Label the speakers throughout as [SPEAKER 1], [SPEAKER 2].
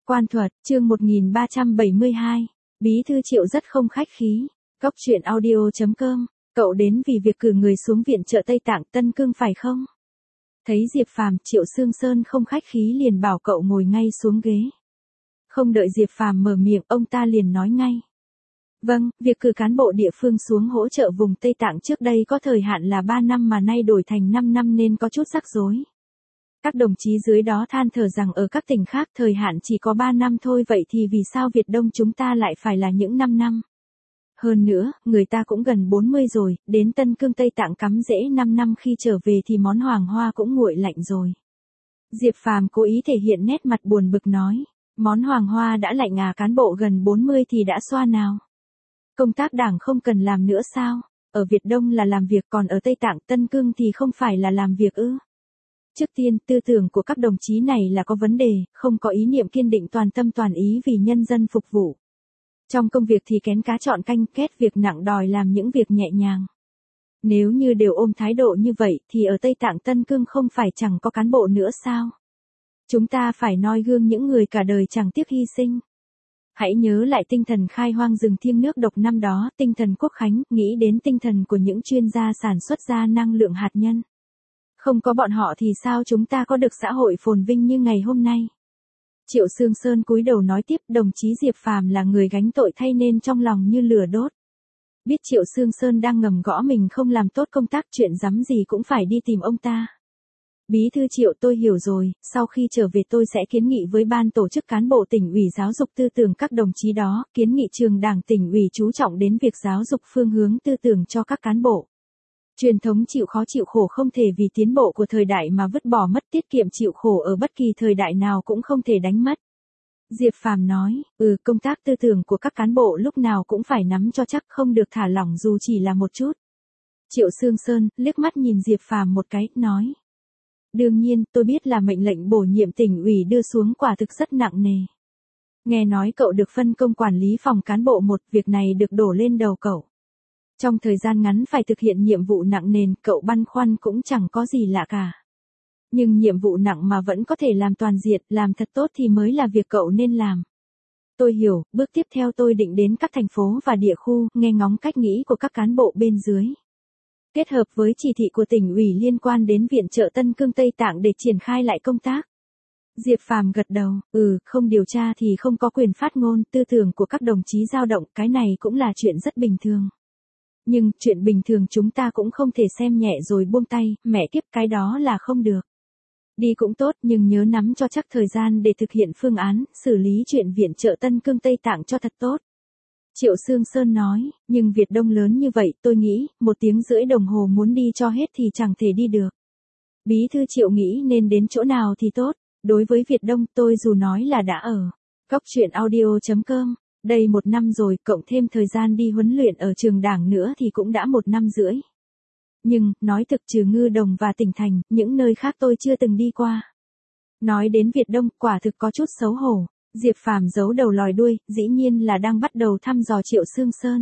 [SPEAKER 1] Quan thuật, chương 1372. Bí thư Triệu rất không khách khí. Cốc truyện audio.com. Cậu đến vì việc cử người xuống viện trợ Tây Tạng Tân Cương phải không? Thấy Diệp Phàm, Triệu Sương Sơn không khách khí liền bảo cậu ngồi ngay xuống ghế. Không đợi Diệp Phàm mở miệng, ông ta liền nói ngay. Vâng, việc cử cán bộ địa phương xuống hỗ trợ vùng Tây Tạng trước đây có thời hạn là 3 năm mà nay đổi thành 5 năm nên có chút rắc rối. Các đồng chí dưới đó than thở rằng ở các tỉnh khác thời hạn chỉ có 3 năm thôi, vậy thì vì sao Việt Đông chúng ta lại phải là những 5 năm? Hơn nữa, người ta cũng gần 40 rồi, đến Tân Cương Tây Tạng cắm rễ 5 năm khi trở về thì món hoàng hoa cũng nguội lạnh rồi. Diệp Phàm cố ý thể hiện nét mặt buồn bực nói, món hoàng hoa đã lạnh à, cán bộ gần 40 thì đã xoa nào? Công tác đảng không cần làm nữa sao? Ở Việt Đông là làm việc, còn ở Tây Tạng Tân Cương thì không phải là làm việc ư? Trước tiên, tư tưởng của các đồng chí này là có vấn đề, không có ý niệm kiên định toàn tâm toàn ý vì nhân dân phục vụ. Trong công việc thì kén cá chọn canh, kết việc nặng đòi làm những việc nhẹ nhàng. Nếu như đều ôm thái độ như vậy thì ở Tây Tạng Tân Cương không phải chẳng có cán bộ nữa sao? Chúng ta phải noi gương những người cả đời chẳng tiếc hy sinh. Hãy nhớ lại tinh thần khai hoang rừng thiêng nước độc năm đó, tinh thần quốc khánh, nghĩ đến tinh thần của những chuyên gia sản xuất ra năng lượng hạt nhân. Không có bọn họ thì sao chúng ta có được xã hội phồn vinh như ngày hôm nay? Triệu Sương Sơn cúi đầu nói tiếp, đồng chí Diệp Phàm là người gánh tội thay nên trong lòng như lửa đốt. Biết Triệu Sương Sơn đang ngầm gõ mình không làm tốt công tác, chuyện rắm gì cũng phải đi tìm ông ta. Bí thư Triệu, tôi hiểu rồi, sau khi trở về tôi sẽ kiến nghị với ban tổ chức cán bộ tỉnh ủy giáo dục tư tưởng các đồng chí đó, kiến nghị trường đảng tỉnh ủy chú trọng đến việc giáo dục phương hướng tư tưởng cho các cán bộ. Truyền thống chịu khó chịu khổ không thể vì tiến bộ của thời đại mà vứt bỏ mất, tiết kiệm chịu khổ ở bất kỳ thời đại nào cũng không thể đánh mất. Diệp Phàm nói, công tác tư tưởng của các cán bộ lúc nào cũng phải nắm cho chắc, không được thả lỏng dù chỉ là một chút. Triệu Sương Sơn liếc mắt nhìn Diệp Phàm một cái, nói. Đương nhiên, tôi biết là mệnh lệnh bổ nhiệm tỉnh ủy đưa xuống quả thực rất nặng nề. Nghe nói cậu được phân công quản lý phòng cán bộ một, việc này được đổ lên đầu cậu. Trong thời gian ngắn phải thực hiện nhiệm vụ nặng nề, cậu băn khoăn cũng chẳng có gì lạ cả. Nhưng nhiệm vụ nặng mà vẫn có thể làm toàn diện, làm thật tốt thì mới là việc cậu nên làm. Tôi hiểu, bước tiếp theo tôi định đến các thành phố và địa khu, nghe ngóng cách nghĩ của các cán bộ bên dưới. Kết hợp với chỉ thị của tỉnh ủy liên quan đến viện trợ Tân Cương Tây Tạng để triển khai lại công tác. Diệp Phàm gật đầu, không điều tra thì không có quyền phát ngôn, tư tưởng của các đồng chí dao động, cái này cũng là chuyện rất bình thường. Nhưng, chuyện bình thường chúng ta cũng không thể xem nhẹ rồi buông tay, mẹ kiếp, cái đó là không được. Đi cũng tốt nhưng nhớ nắm cho chắc thời gian để thực hiện phương án, xử lý chuyện viện trợ Tân Cương Tây Tạng cho thật tốt. Triệu Sương Sơn nói, nhưng Việt Đông lớn như vậy, tôi nghĩ, 1 tiếng rưỡi đồng hồ muốn đi cho hết thì chẳng thể đi được. Bí thư Triệu nghĩ nên đến chỗ nào thì tốt, đối với Việt Đông tôi dù nói là đã ở Cốc truyện audio.com, đây 1 năm rồi, cộng thêm thời gian đi huấn luyện ở trường đảng nữa thì cũng đã 1 năm rưỡi. Nhưng, nói thực trừ Ngư Đồng và tỉnh thành, những nơi khác tôi chưa từng đi qua. Nói đến Việt Đông, quả thực có chút xấu hổ. Diệp Phàm giấu đầu lòi đuôi, dĩ nhiên là đang bắt đầu thăm dò Triệu Sương Sơn.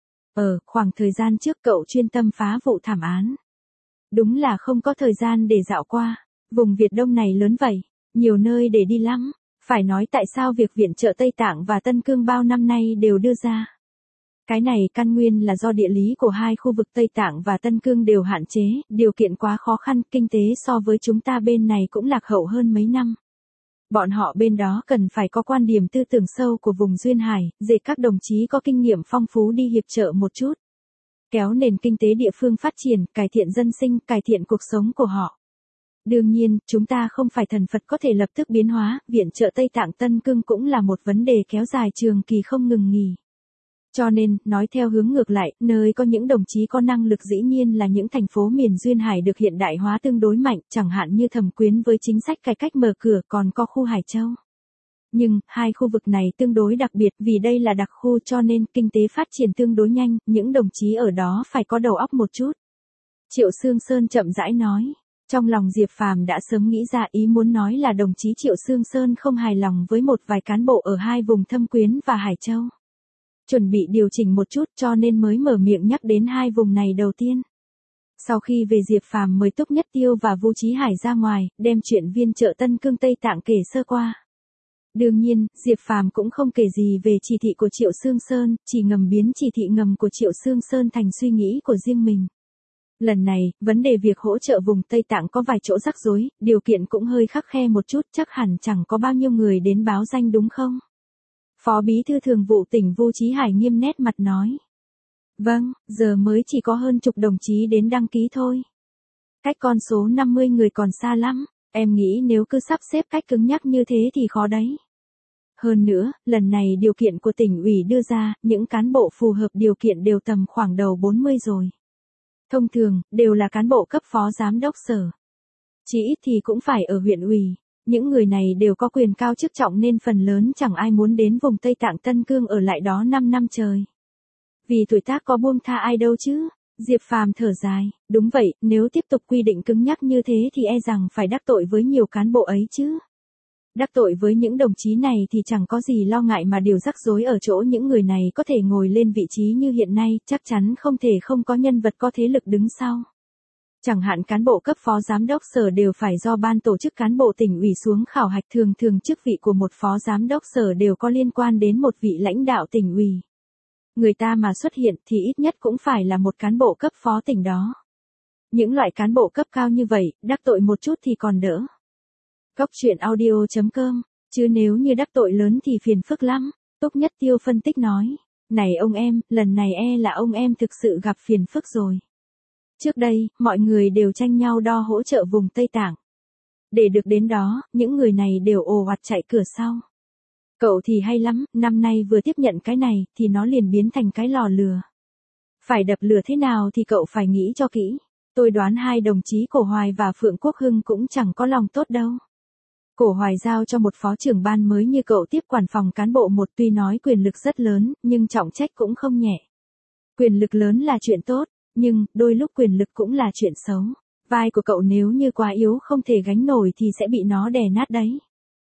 [SPEAKER 1] Khoảng thời gian trước cậu chuyên tâm phá vụ thảm án. Đúng là không có thời gian để dạo qua. Vùng Việt Đông này lớn vậy, nhiều nơi để đi lắm. Phải nói tại sao việc viện trợ Tây Tạng và Tân Cương bao năm nay đều đưa ra. Cái này căn nguyên là do địa lý của hai khu vực Tây Tạng và Tân Cương đều hạn chế, điều kiện quá khó khăn, kinh tế so với chúng ta bên này cũng lạc hậu hơn mấy năm. Bọn họ bên đó cần phải có quan điểm tư tưởng sâu của vùng Duyên Hải, để các đồng chí có kinh nghiệm phong phú đi hiệp trợ một chút. Kéo nền kinh tế địa phương phát triển, cải thiện dân sinh, cải thiện cuộc sống của họ. Đương nhiên, chúng ta không phải thần Phật có thể lập tức biến hóa, viện trợ Tây Tạng Tân Cương cũng là một vấn đề kéo dài trường kỳ không ngừng nghỉ. Cho nên, nói theo hướng ngược lại, nơi có những đồng chí có năng lực dĩ nhiên là những thành phố miền Duyên Hải được hiện đại hóa tương đối mạnh, chẳng hạn như Thẩm Quyến với chính sách cải cách mở cửa, còn có khu Hải Châu. Nhưng, hai khu vực này tương đối đặc biệt vì đây là đặc khu cho nên kinh tế phát triển tương đối nhanh, những đồng chí ở đó phải có đầu óc một chút. Triệu Sương Sơn chậm rãi nói. Trong lòng Diệp Phàm đã sớm nghĩ ra, ý muốn nói là đồng chí Triệu Sương Sơn không hài lòng với một vài cán bộ ở hai vùng Thâm Quyến và Hải Châu. Chuẩn bị điều chỉnh một chút cho nên mới mở miệng nhắc đến hai vùng này đầu tiên. Sau khi về Diệp Phàm mời Túc Nhất Tiêu và Vu Chí Hải ra ngoài, đem chuyện viên trợ Tân Cương Tây Tạng kể sơ qua. Đương nhiên, Diệp Phàm cũng không kể gì về chỉ thị của Triệu Sương Sơn, chỉ ngầm biến chỉ thị ngầm của Triệu Sương Sơn thành suy nghĩ của riêng mình. Lần này, vấn đề việc hỗ trợ vùng Tây Tạng có vài chỗ rắc rối, điều kiện cũng hơi khắt khe một chút, chắc hẳn chẳng có bao nhiêu người đến báo danh đúng không? Phó Bí thư Thường vụ tỉnh Vu Chí Hải nghiêm nét mặt nói. Vâng, giờ mới chỉ có hơn chục đồng chí đến đăng ký thôi. Cách con số 50 người còn xa lắm, em nghĩ nếu cứ sắp xếp cách cứng nhắc như thế thì khó đấy. Hơn nữa, lần này điều kiện của tỉnh ủy đưa ra, những cán bộ phù hợp điều kiện đều tầm khoảng đầu 40 rồi. Thông thường, đều là cán bộ cấp phó giám đốc sở. Chỉ ít thì cũng phải ở huyện ủy. Những người này đều có quyền cao chức trọng nên phần lớn chẳng ai muốn đến vùng Tây Tạng Tân Cương ở lại đó 5 năm trời. Vì tuổi tác có buông tha ai đâu chứ. Diệp Phàm thở dài, đúng vậy, nếu tiếp tục quy định cứng nhắc như thế thì e rằng phải đắc tội với nhiều cán bộ ấy chứ. Đắc tội với những đồng chí này thì chẳng có gì lo ngại mà điều rắc rối ở chỗ những người này có thể ngồi lên vị trí như hiện nay, chắc chắn không thể không có nhân vật có thế lực đứng sau. Chẳng hạn cán bộ cấp phó giám đốc sở đều phải do ban tổ chức cán bộ tỉnh ủy xuống khảo hạch, thường chức vị của một phó giám đốc sở đều có liên quan đến một vị lãnh đạo tỉnh ủy. Người ta mà xuất hiện thì ít nhất cũng phải là một cán bộ cấp phó tỉnh đó. Những loại cán bộ cấp cao như vậy, đắc tội một chút thì còn đỡ. Cóc truyện audio.com, chứ nếu như đắc tội lớn thì phiền phức lắm, Túc Nhất Tiêu phân tích nói. Này ông em, lần này là ông em thực sự gặp phiền phức rồi. Trước đây, mọi người đều tranh nhau đo hỗ trợ vùng Tây Tạng. Để được đến đó, những người này đều ồ ạt chạy cửa sau. Cậu thì hay lắm, năm nay vừa tiếp nhận cái này, thì nó liền biến thành cái lò lừa. Phải đập lửa thế nào thì cậu phải nghĩ cho kỹ. Tôi đoán hai đồng chí Cổ Hoài và Phượng Quốc Hưng cũng chẳng có lòng tốt đâu. Cổ Hoài giao cho một phó trưởng ban mới như cậu tiếp quản phòng cán bộ một, tuy nói quyền lực rất lớn, nhưng trọng trách cũng không nhẹ. Quyền lực lớn là chuyện tốt, nhưng đôi lúc quyền lực cũng là chuyện xấu. Vai của cậu nếu như quá yếu không thể gánh nổi thì sẽ bị nó đè nát đấy.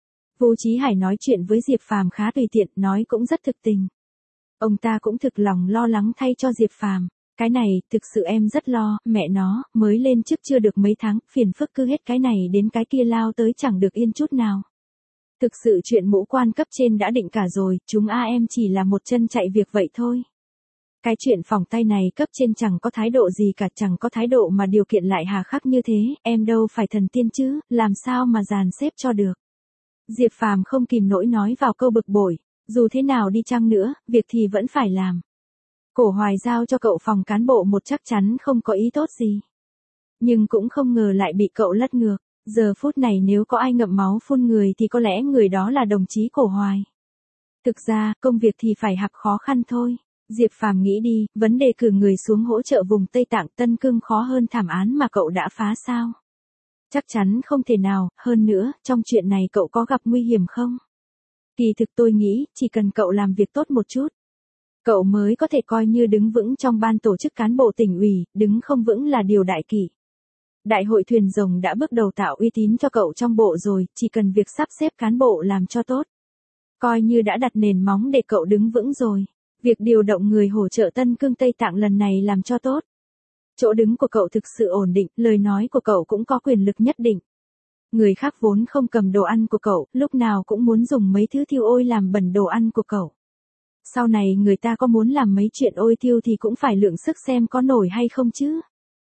[SPEAKER 1] Vu Chí Hải nói chuyện với Diệp Phàm khá tùy tiện, nói cũng rất thực tình. Ông ta cũng thực lòng lo lắng thay cho Diệp Phàm. Cái này, thực sự em rất lo, mẹ nó, mới lên chức chưa được mấy tháng, phiền phức cứ hết cái này đến cái kia lao tới chẳng được yên chút nào. Thực sự chuyện mũ quan cấp trên đã định cả rồi, chúng em chỉ là một chân chạy việc vậy thôi. Cái chuyện phòng tay này cấp trên chẳng có thái độ gì cả, chẳng có thái độ mà điều kiện lại hà khắc như thế, em đâu phải thần tiên chứ, làm sao mà dàn xếp cho được. Diệp Phàm không kìm nổi nói vào câu bực bội, dù thế nào đi chăng nữa, việc thì vẫn phải làm. Cổ Hoài giao cho cậu phòng cán bộ một chắc chắn không có ý tốt gì. Nhưng cũng không ngờ lại bị cậu lật ngược, giờ phút này nếu có ai ngậm máu phun người thì có lẽ người đó là đồng chí Cổ Hoài. Thực ra, công việc thì phải hạp khó khăn thôi. Diệp Phàm nghĩ đi, vấn đề cử người xuống hỗ trợ vùng Tây Tạng Tân Cương khó hơn thảm án mà cậu đã phá sao? Chắc chắn không thể nào, hơn nữa, trong chuyện này cậu có gặp nguy hiểm không? Kỳ thực tôi nghĩ, chỉ cần cậu làm việc tốt một chút, cậu mới có thể coi như đứng vững trong ban tổ chức cán bộ tỉnh ủy, đứng không vững là điều đại kỷ. Đại hội thuyền rồng đã bước đầu tạo uy tín cho cậu trong bộ rồi, chỉ cần việc sắp xếp cán bộ làm cho tốt. Coi như đã đặt nền móng để cậu đứng vững rồi. Việc điều động người hỗ trợ Tân Cương Tây Tạng lần này làm cho tốt. Chỗ đứng của cậu thực sự ổn định, lời nói của cậu cũng có quyền lực nhất định. Người khác vốn không cầm đồ ăn của cậu, lúc nào cũng muốn dùng mấy thứ thiêu ôi làm bẩn đồ ăn của cậu. Sau này người ta có muốn làm mấy chuyện ôi thiêu thì cũng phải lượng sức xem có nổi hay không chứ.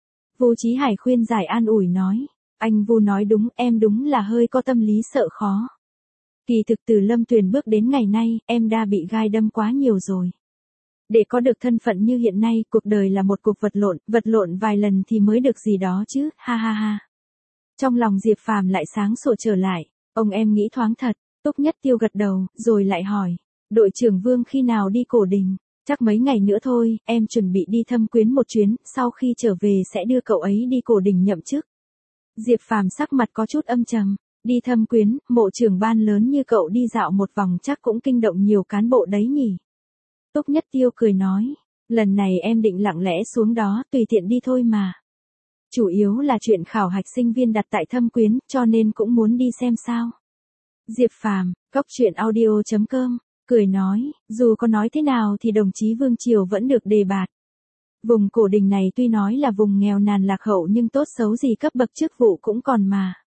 [SPEAKER 1] Vu Chí Hải khuyên giải an ủi nói, anh Vu nói đúng, em đúng là hơi có tâm lý sợ khó. Kỳ thực từ Lâm Tuyền bước đến ngày nay, em đã bị gai đâm quá nhiều rồi. Để có được thân phận như hiện nay, cuộc đời là một cuộc vật lộn vài lần thì mới được gì đó chứ, ha ha ha. Trong lòng Diệp Phàm lại sáng sủa trở lại, ông em nghĩ thoáng thật, Túc Nhất Tiêu gật đầu, rồi lại hỏi, đội trưởng Vương khi nào đi Cổ Đình, chắc mấy ngày nữa thôi, em chuẩn bị đi Thâm Quyến một chuyến, sau khi trở về sẽ đưa cậu ấy đi Cổ Đình nhậm chức. Diệp Phàm sắc mặt có chút âm trầm, đi Thâm Quyến, mộ trưởng ban lớn như cậu đi dạo một vòng chắc cũng kinh động nhiều cán bộ đấy nhỉ. Túc Nhất Tiêu cười nói, lần này em định lặng lẽ xuống đó, tùy tiện đi thôi mà. Chủ yếu là chuyện khảo hạch sinh viên đặt tại Thâm Quyến, cho nên cũng muốn đi xem sao. Diệp Phàm, Cóc truyện audio.com, cười nói, dù có nói thế nào thì đồng chí Vương Triều vẫn được đề bạt. Vùng Cổ Đình này tuy nói là vùng nghèo nàn lạc hậu nhưng tốt xấu gì cấp bậc chức vụ cũng còn mà.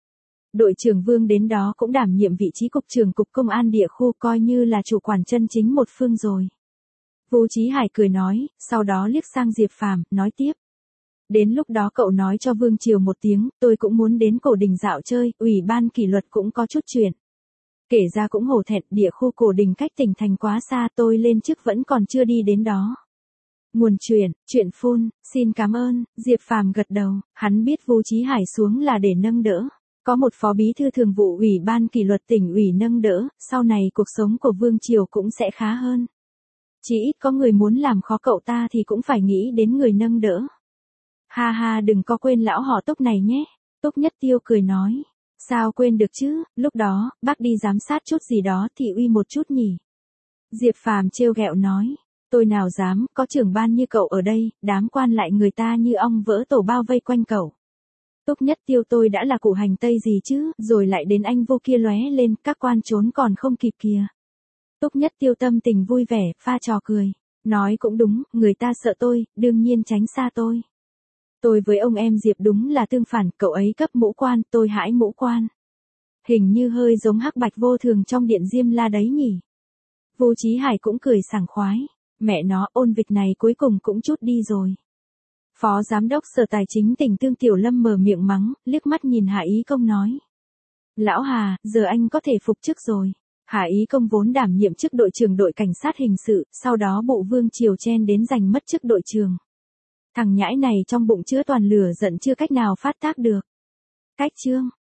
[SPEAKER 1] Đội trưởng Vương đến đó cũng đảm nhiệm vị trí cục trưởng cục công an địa khu, coi như là chủ quản chân chính một phương rồi. Vu Chí Hải cười nói, sau đó liếc sang Diệp Phàm, nói tiếp. Đến lúc đó cậu nói cho Vương Triều một tiếng, tôi cũng muốn đến Cổ Đình dạo chơi, ủy ban kỷ luật cũng có chút chuyện. Kể ra cũng hổ thẹn, địa khu Cổ Đình cách tỉnh thành quá xa, tôi lên chức vẫn còn chưa đi đến đó. Nguồn chuyện phun, xin cảm ơn. Diệp Phàm gật đầu, hắn biết Vu Chí Hải xuống là để nâng đỡ. Có một phó bí thư thường vụ ủy ban kỷ luật tỉnh ủy nâng đỡ, sau này cuộc sống của Vương Triều cũng sẽ khá hơn. Chỉ ít có người muốn làm khó cậu ta thì cũng phải nghĩ đến người nâng đỡ. Ha ha, đừng có quên lão họ Túc này nhé. Túc Nhất Tiêu cười nói. Sao quên được chứ, lúc đó, bác đi giám sát chút gì đó thì uy một chút nhỉ. Diệp Phàm trêu ghẹo nói. Tôi nào dám, có trưởng ban như cậu ở đây, đám quan lại người ta như ong vỡ tổ bao vây quanh cậu. Túc Nhất Tiêu, tôi đã là cụ hành tây gì chứ, rồi lại đến anh vô kia lóe lên, các quan trốn còn không kịp kìa. Túc Nhất Tiêu tâm tình vui vẻ, pha trò cười. Nói cũng đúng, người ta sợ tôi, đương nhiên tránh xa tôi. Tôi với ông em Diệp đúng là tương phản, cậu ấy cấp mũ quan, tôi hãi mũ quan. Hình như hơi giống Hắc Bạch Vô Thường trong Điện Diêm La đấy nhỉ. Vu Chí Hải cũng cười sảng khoái. Mẹ nó, ôn vịch này cuối cùng cũng chút đi rồi. Phó Giám đốc Sở Tài chính tỉnh Tương Tiểu Lâm mở miệng mắng, liếc mắt nhìn Hạ Ý Công nói. Lão Hà, giờ anh có thể phục chức rồi. Hạ Ý Công vốn đảm nhiệm chức đội trưởng đội cảnh sát hình sự, sau đó bộ Vương Triều chen đến giành mất chức đội trưởng. Thằng nhãi này trong bụng chứa toàn lửa giận chưa cách nào phát tác được. Cách chương.